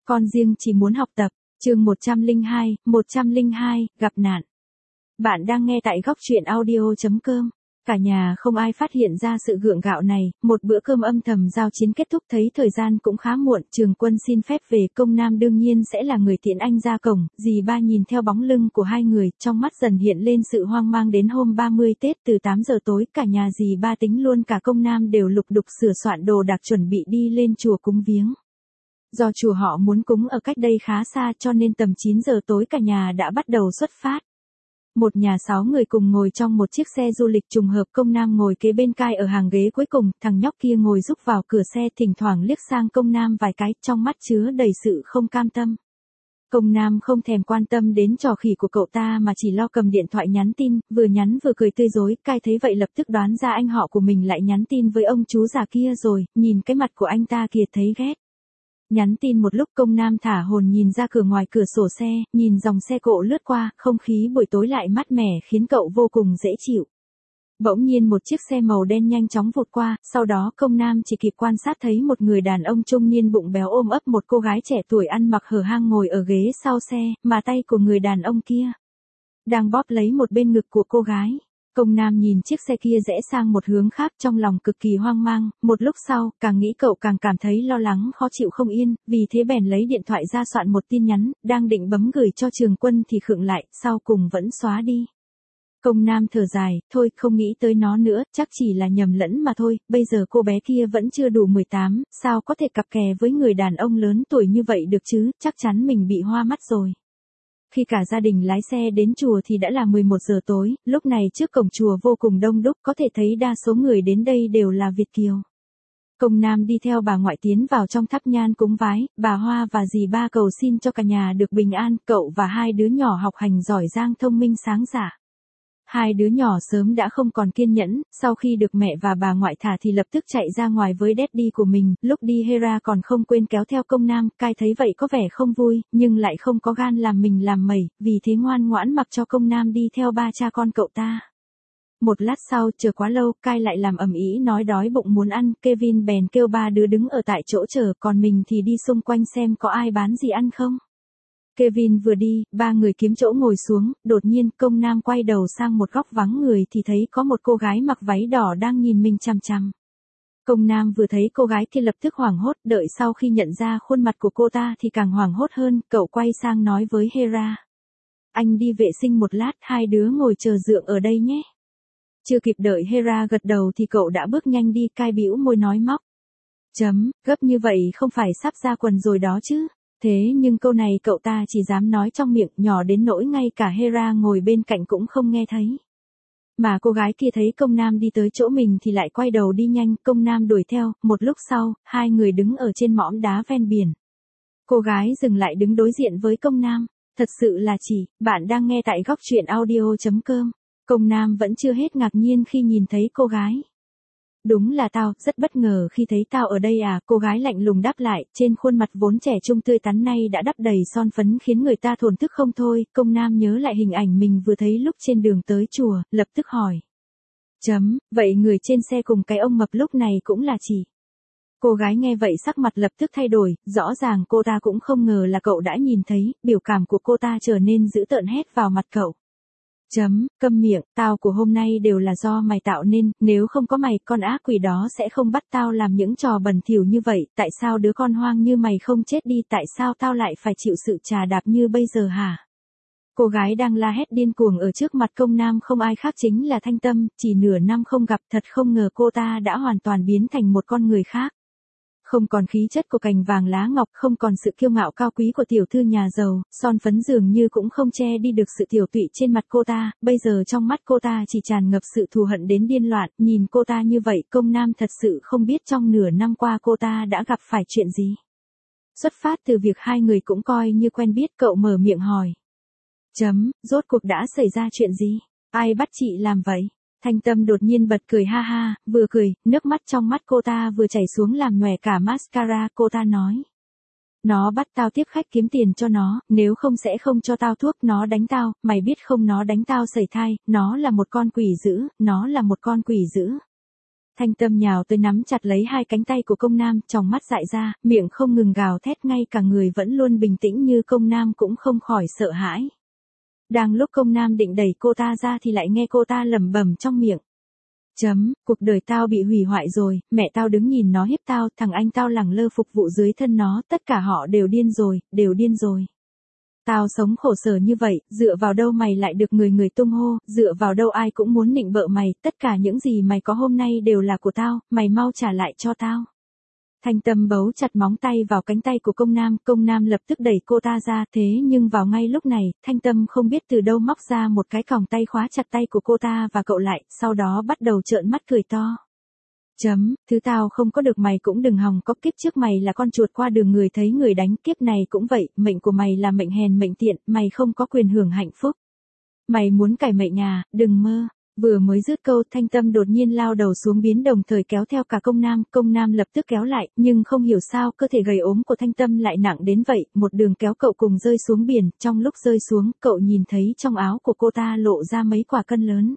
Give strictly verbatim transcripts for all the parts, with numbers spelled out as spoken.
con riêng chỉ muốn học tập. Chương một trăm lẻ hai, một trăm lẻ hai, gặp nạn. Bạn đang nghe tại góc truyện audio chấm com. Cả nhà không ai phát hiện ra sự gượng gạo này, một bữa cơm âm thầm giao chiến kết thúc thấy thời gian cũng khá muộn, Trường Quân xin phép về, Công Nam đương nhiên sẽ là người tiễn anh ra cổng, dì ba nhìn theo bóng lưng của hai người, trong mắt dần hiện lên sự hoang mang. Đến hôm ba mươi Tết từ tám giờ tối, cả nhà dì ba tính luôn cả Công Nam đều lục đục sửa soạn đồ đạc chuẩn bị đi lên chùa cúng viếng. Do chùa họ muốn cúng ở cách đây khá xa cho nên tầm chín giờ tối cả nhà đã bắt đầu xuất phát. Một nhà sáu người cùng ngồi trong một chiếc xe du lịch trùng hợp, Công Nam ngồi kế bên cai ở hàng ghế cuối cùng, thằng nhóc kia ngồi giúp vào cửa xe, thỉnh thoảng liếc sang Công Nam vài cái, trong mắt chứa đầy sự không cam tâm. Công Nam không thèm quan tâm đến trò khỉ của cậu ta mà chỉ lo cầm điện thoại nhắn tin, vừa nhắn vừa cười tươi rói. Cai thấy vậy lập tức đoán ra anh họ của mình lại nhắn tin với ông chú già kia rồi, nhìn cái mặt của anh ta kìa thấy ghét. Nhắn tin một lúc, Công Nam thả hồn nhìn ra cửa ngoài cửa sổ xe, nhìn dòng xe cộ lướt qua, không khí buổi tối lại mát mẻ khiến cậu vô cùng dễ chịu. Bỗng nhiên một chiếc xe màu đen nhanh chóng vụt qua, sau đó Công Nam chỉ kịp quan sát thấy một người đàn ông trung niên bụng béo ôm ấp một cô gái trẻ tuổi ăn mặc hở hang ngồi ở ghế sau xe, mà tay của người đàn ông kia đang bóp lấy một bên ngực của cô gái. Công Nam nhìn chiếc xe kia rẽ sang một hướng khác, trong lòng cực kỳ hoang mang, một lúc sau, càng nghĩ cậu càng cảm thấy lo lắng khó chịu không yên, vì thế bèn lấy điện thoại ra soạn một tin nhắn, đang định bấm gửi cho Trường Quân thì khựng lại, sau cùng vẫn xóa đi. Công Nam thở dài, thôi không nghĩ tới nó nữa, chắc chỉ là nhầm lẫn mà thôi, bây giờ cô bé kia vẫn chưa đủ mười tám, sao có thể cặp kè với người đàn ông lớn tuổi như vậy được chứ, chắc chắn mình bị hoa mắt rồi. Khi cả gia đình lái xe đến chùa thì đã là mười một giờ tối, lúc này trước cổng chùa vô cùng đông đúc, có thể thấy đa số người đến đây đều là Việt kiều. Công Nam đi theo bà ngoại tiến vào trong thắp nhang cúng vái, bà Hoa và dì ba cầu xin cho cả nhà được bình an, cậu và hai đứa nhỏ học hành giỏi giang thông minh sáng dạ. Hai đứa nhỏ sớm đã không còn kiên nhẫn, sau khi được mẹ và bà ngoại thả thì lập tức chạy ra ngoài với daddy của mình, lúc đi Hera còn không quên kéo theo Công Nam. Cai thấy vậy có vẻ không vui, nhưng lại không có gan làm mình làm mẩy, vì thế ngoan ngoãn mặc cho Công Nam đi theo ba cha con cậu ta. Một lát sau, chờ quá lâu, Cai lại làm ầm ĩ nói đói bụng muốn ăn, Kevin bèn kêu ba đứa đứng ở tại chỗ chờ, còn mình thì đi xung quanh xem có ai bán gì ăn không. Kevin vừa đi, ba người kiếm chỗ ngồi xuống, đột nhiên Công Nam quay đầu sang một góc vắng người thì thấy có một cô gái mặc váy đỏ đang nhìn mình chằm chằm. Công Nam vừa thấy cô gái kia lập tức hoảng hốt, đợi sau khi nhận ra khuôn mặt của cô ta thì càng hoảng hốt hơn, cậu quay sang nói với Hera. Anh đi vệ sinh một lát, hai đứa ngồi chờ dượng ở đây nhé. Chưa kịp đợi Hera gật đầu thì cậu đã bước nhanh đi, Cai bĩu môi nói móc. Chấm, gấp như vậy không phải sắp ra quần rồi đó chứ. Thế nhưng câu này cậu ta chỉ dám nói trong miệng, nhỏ đến nỗi ngay cả Hera ngồi bên cạnh cũng không nghe thấy. Mà cô gái kia thấy Công Nam đi tới chỗ mình thì lại quay đầu đi nhanh, Công Nam đuổi theo, một lúc sau, hai người đứng ở trên mỏm đá ven biển. Cô gái dừng lại đứng đối diện với Công Nam, thật sự là chỉ, bạn đang nghe tại góc truyện audio chấm com. Công Nam vẫn chưa hết ngạc nhiên khi nhìn thấy cô gái. Đúng là tao, rất bất ngờ khi thấy tao ở đây à, cô gái lạnh lùng đáp lại, trên khuôn mặt vốn trẻ trung tươi tắn nay đã đắp đầy son phấn khiến người ta thổn thức không thôi. Công Nam nhớ lại hình ảnh mình vừa thấy lúc trên đường tới chùa, lập tức hỏi. Chấm, vậy người trên xe cùng cái ông mập lúc này cũng là chị. Cô gái nghe vậy sắc mặt lập tức thay đổi, rõ ràng cô ta cũng không ngờ là cậu đã nhìn thấy, biểu cảm của cô ta trở nên dữ tợn hét vào mặt cậu. Chấm, câm miệng, tao của hôm nay đều là do mày tạo nên, nếu không có mày, con ác quỷ đó sẽ không bắt tao làm những trò bẩn thỉu như vậy, tại sao đứa con hoang như mày không chết đi, tại sao tao lại phải chịu sự trà đạp như bây giờ hả? Cô gái đang la hét điên cuồng ở trước mặt Công Nam không ai khác chính là Thanh Tâm, chỉ nửa năm không gặp, thật không ngờ cô ta đã hoàn toàn biến thành một con người khác. Không còn khí chất của cành vàng lá ngọc, không còn sự kiêu ngạo cao quý của tiểu thư nhà giàu, son phấn dường như cũng không che đi được sự tiểu tụy trên mặt cô ta, bây giờ trong mắt cô ta chỉ tràn ngập sự thù hận đến điên loạn, nhìn cô ta như vậy, Công Nam thật sự không biết trong nửa năm qua cô ta đã gặp phải chuyện gì. Xuất phát từ việc hai người cũng coi như quen biết, cậu mở miệng hỏi. Chấm, rốt cuộc đã xảy ra chuyện gì? Ai bắt chị làm vậy? Thanh Tâm đột nhiên bật cười ha ha, vừa cười, nước mắt trong mắt cô ta vừa chảy xuống làm nhòe cả mascara, cô ta nói. Nó bắt tao tiếp khách kiếm tiền cho nó, nếu không sẽ không cho tao thuốc, nó đánh tao, mày biết không, nó đánh tao sẩy thai, nó là một con quỷ dữ, nó là một con quỷ dữ. Thanh Tâm nhào tới nắm chặt lấy hai cánh tay của công nam, tròng mắt dại ra, miệng không ngừng gào thét, ngay cả người vẫn luôn bình tĩnh như công nam cũng không khỏi sợ hãi. Đang lúc công nam định đẩy cô ta ra thì lại nghe cô ta lẩm bẩm trong miệng. Chấm, cuộc đời tao bị hủy hoại rồi, mẹ tao đứng nhìn nó hiếp tao, thằng anh tao lẳng lơ phục vụ dưới thân nó, tất cả họ đều điên rồi, đều điên rồi. Tao sống khổ sở như vậy, dựa vào đâu mày lại được người người tung hô, dựa vào đâu ai cũng muốn nịnh bợ mày, tất cả những gì mày có hôm nay đều là của tao, mày mau trả lại cho tao. Thanh Tâm bấu chặt móng tay vào cánh tay của công nam, công nam lập tức đẩy cô ta ra, thế nhưng vào ngay lúc này, Thanh Tâm không biết từ đâu móc ra một cái còng tay khóa chặt tay của cô ta và cậu lại, sau đó bắt đầu trợn mắt cười to. Chấm, thứ tao không có được mày cũng đừng hòng có, kiếp trước mày là con chuột qua đường người thấy người đánh, kiếp này cũng vậy, mệnh của mày là mệnh hèn mệnh tiện, mày không có quyền hưởng hạnh phúc. Mày muốn cải mệnh à, đừng mơ. Vừa mới dứt câu, Thanh Tâm đột nhiên lao đầu xuống biến đồng thời kéo theo cả công nam, công nam lập tức kéo lại, nhưng không hiểu sao cơ thể gầy ốm của Thanh Tâm lại nặng đến vậy, một đường kéo cậu cùng rơi xuống biển, trong lúc rơi xuống, cậu nhìn thấy trong áo của cô ta lộ ra mấy quả cân lớn.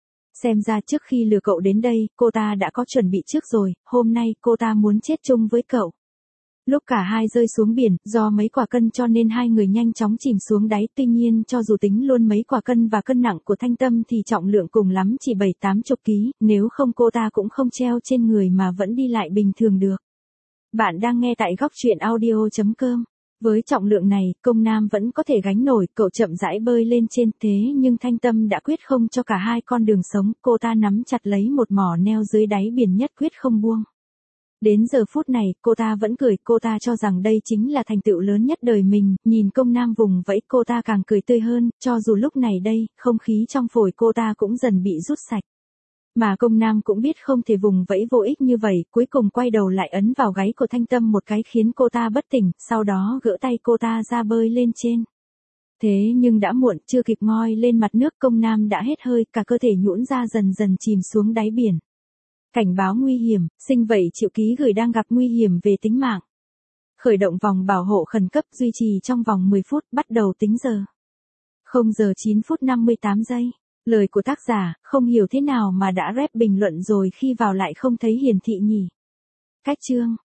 Xem ra trước khi lừa cậu đến đây, cô ta đã có chuẩn bị trước rồi, hôm nay cô ta muốn chết chung với cậu. Lúc cả hai rơi xuống biển, do mấy quả cân cho nên hai người nhanh chóng chìm xuống đáy, tuy nhiên cho dù tính luôn mấy quả cân và cân nặng của Thanh Tâm thì trọng lượng cùng lắm chỉ bảy tám chục ký, nếu không cô ta cũng không treo trên người mà vẫn đi lại bình thường được. Bạn đang nghe tại góc truyện audio chấm com. Với trọng lượng này, công nam vẫn có thể gánh nổi, cậu chậm rãi bơi lên trên, thế nhưng Thanh Tâm đã quyết không cho cả hai con đường sống, cô ta nắm chặt lấy một mỏ neo dưới đáy biển nhất quyết không buông. Đến giờ phút này, cô ta vẫn cười, cô ta cho rằng đây chính là thành tựu lớn nhất đời mình, nhìn công nam vùng vẫy cô ta càng cười tươi hơn, cho dù lúc này đây, không khí trong phổi cô ta cũng dần bị rút sạch. Mà công nam cũng biết không thể vùng vẫy vô ích như vậy, cuối cùng quay đầu lại ấn vào gáy của Thanh Tâm một cái khiến cô ta bất tỉnh, sau đó gỡ tay cô ta ra bơi lên trên. Thế nhưng đã muộn, chưa kịp ngoi lên mặt nước công nam đã hết hơi, cả cơ thể nhũn ra dần dần chìm xuống đáy biển. Cảnh báo nguy hiểm, sinh vậy chịu ký gửi đang gặp nguy hiểm về tính mạng. Khởi động vòng bảo hộ khẩn cấp duy trì trong vòng mười phút, bắt đầu tính giờ. không giờ chín phút năm mươi tám giây. Lời của tác giả, không hiểu thế nào mà đã rep bình luận rồi khi vào lại không thấy hiển thị nhỉ. Cách chương.